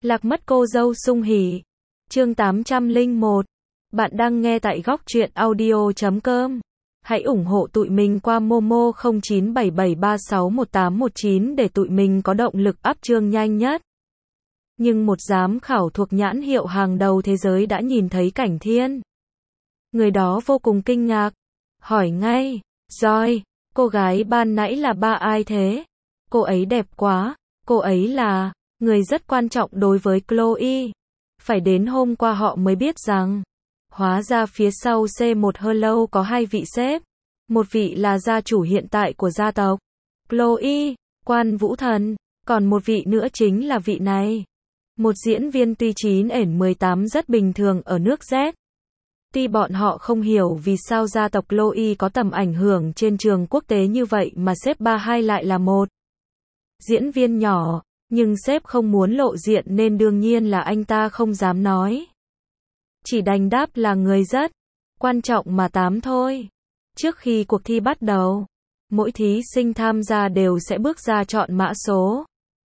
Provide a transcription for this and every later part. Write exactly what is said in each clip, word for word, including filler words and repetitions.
Lạc mất cô dâu sung hỉ. Chương tám trăm lẻ một. Bạn đang nghe tại góc truyện audio chấm com. Hãy ủng hộ tụi mình qua Momo không chín bảy bảy ba sáu một tám một chín để tụi mình có động lực up chương nhanh nhất. Nhưng một giám khảo thuộc nhãn hiệu hàng đầu thế giới đã nhìn thấy Cảnh Thiên. Người đó vô cùng kinh ngạc. Hỏi ngay, Joy, cô gái ban nãy là ba ai thế? Cô ấy đẹp quá, cô ấy là người rất quan trọng đối với Chloe. Phải đến hôm qua họ mới biết rằng, hóa ra phía sau C một Hello có hai vị sếp. Một vị là gia chủ hiện tại của gia tộc Chloe, Quan Vũ Thần, còn một vị nữa chính là vị này. Một diễn viên tuy chín ẻn mười tám rất bình thường ở nước Z. Tuy bọn họ không hiểu vì sao gia tộc Chloe có tầm ảnh hưởng trên trường quốc tế như vậy mà sếp ba hai lại là một diễn viên nhỏ, nhưng sếp không muốn lộ diện nên đương nhiên là anh ta không dám nói. Chỉ đành đáp là người rất quan trọng mà tám thôi. Trước khi cuộc thi bắt đầu, mỗi thí sinh tham gia đều sẽ bước ra chọn mã số.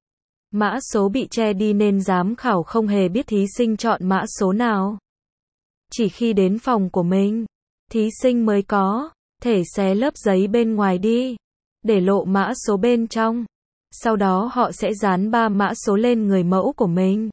Mã số bị che đi nên giám khảo không hề biết thí sinh chọn mã số nào. Chỉ khi đến phòng của mình, thí sinh mới có thể xé lớp giấy bên ngoài đi, để lộ mã số bên trong. Sau đó họ sẽ dán ba mã số lên người mẫu của mình.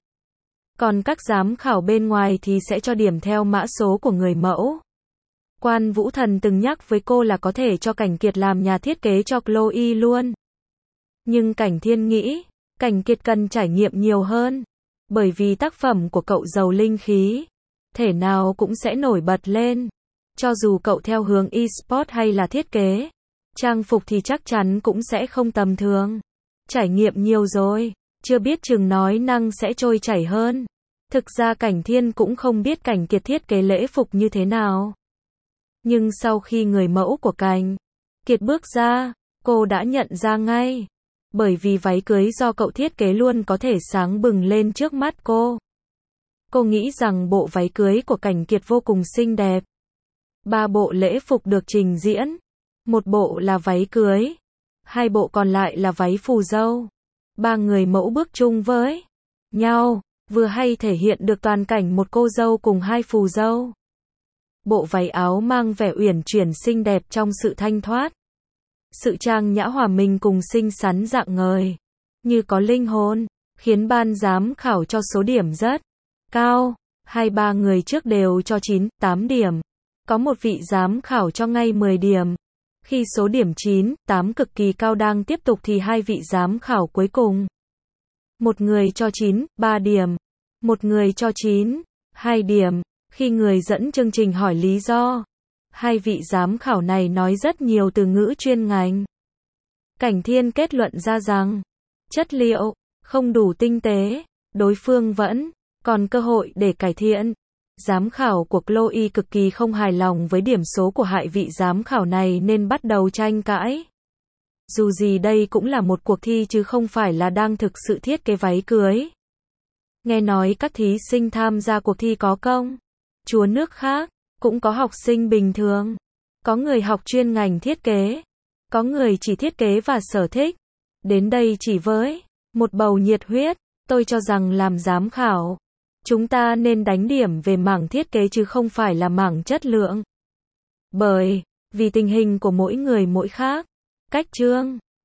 Còn các giám khảo bên ngoài thì sẽ cho điểm theo mã số của người mẫu. Quan Vũ Thần từng nhắc với cô là có thể cho Cảnh Kiệt làm nhà thiết kế cho Chloe luôn. Nhưng Cảnh Thiên nghĩ, Cảnh Kiệt cần trải nghiệm nhiều hơn. Bởi vì tác phẩm của cậu giàu linh khí, thể nào cũng sẽ nổi bật lên. Cho dù cậu theo hướng e-sport hay là thiết kế, trang phục thì chắc chắn cũng sẽ không tầm thường. Trải nghiệm nhiều rồi, chưa biết chừng nói năng sẽ trôi chảy hơn. Thực ra Cảnh Thiên cũng không biết Cảnh Kiệt thiết kế lễ phục như thế nào. Nhưng sau khi người mẫu của Cảnh Kiệt bước ra, cô đã nhận ra ngay. Bởi vì váy cưới do cậu thiết kế luôn có thể sáng bừng lên trước mắt cô. Cô nghĩ rằng bộ váy cưới của Cảnh Kiệt vô cùng xinh đẹp. Ba bộ lễ phục được trình diễn. Một bộ là váy cưới. Hai bộ còn lại là váy phù dâu. Ba người mẫu bước chung với nhau, vừa hay thể hiện được toàn cảnh một cô dâu cùng hai phù dâu. Bộ váy áo mang vẻ uyển chuyển xinh đẹp trong sự thanh thoát. Sự trang nhã hòa mình cùng xinh xắn rạng ngời, như có linh hồn, khiến ban giám khảo cho số điểm rất cao. Hai ba người trước đều cho chín, tám điểm. Có một vị giám khảo cho ngay mười điểm. Khi số điểm chín, tám cực kỳ cao đang tiếp tục thì hai vị giám khảo cuối cùng. Một người cho chín, ba điểm. Một người cho chín, hai điểm. Khi người dẫn chương trình hỏi lý do, hai vị giám khảo này nói rất nhiều từ ngữ chuyên ngành. Cảnh Thiên kết luận ra rằng, chất liệu không đủ tinh tế, đối phương vẫn còn cơ hội để cải thiện. Giám khảo của Chloe cực kỳ không hài lòng với điểm số của hai vị giám khảo này nên bắt đầu tranh cãi. Dù gì đây cũng là một cuộc thi chứ không phải là đang thực sự thiết kế váy cưới. Nghe nói các thí sinh tham gia cuộc thi có công chúa nước khác, cũng có học sinh bình thường, có người học chuyên ngành thiết kế, có người chỉ thiết kế và sở thích. Đến đây chỉ với một bầu nhiệt huyết, tôi cho rằng làm giám khảo, chúng ta nên đánh điểm về mảng thiết kế chứ không phải là mảng chất lượng. Bởi vì tình hình của mỗi người mỗi khác. Cách chương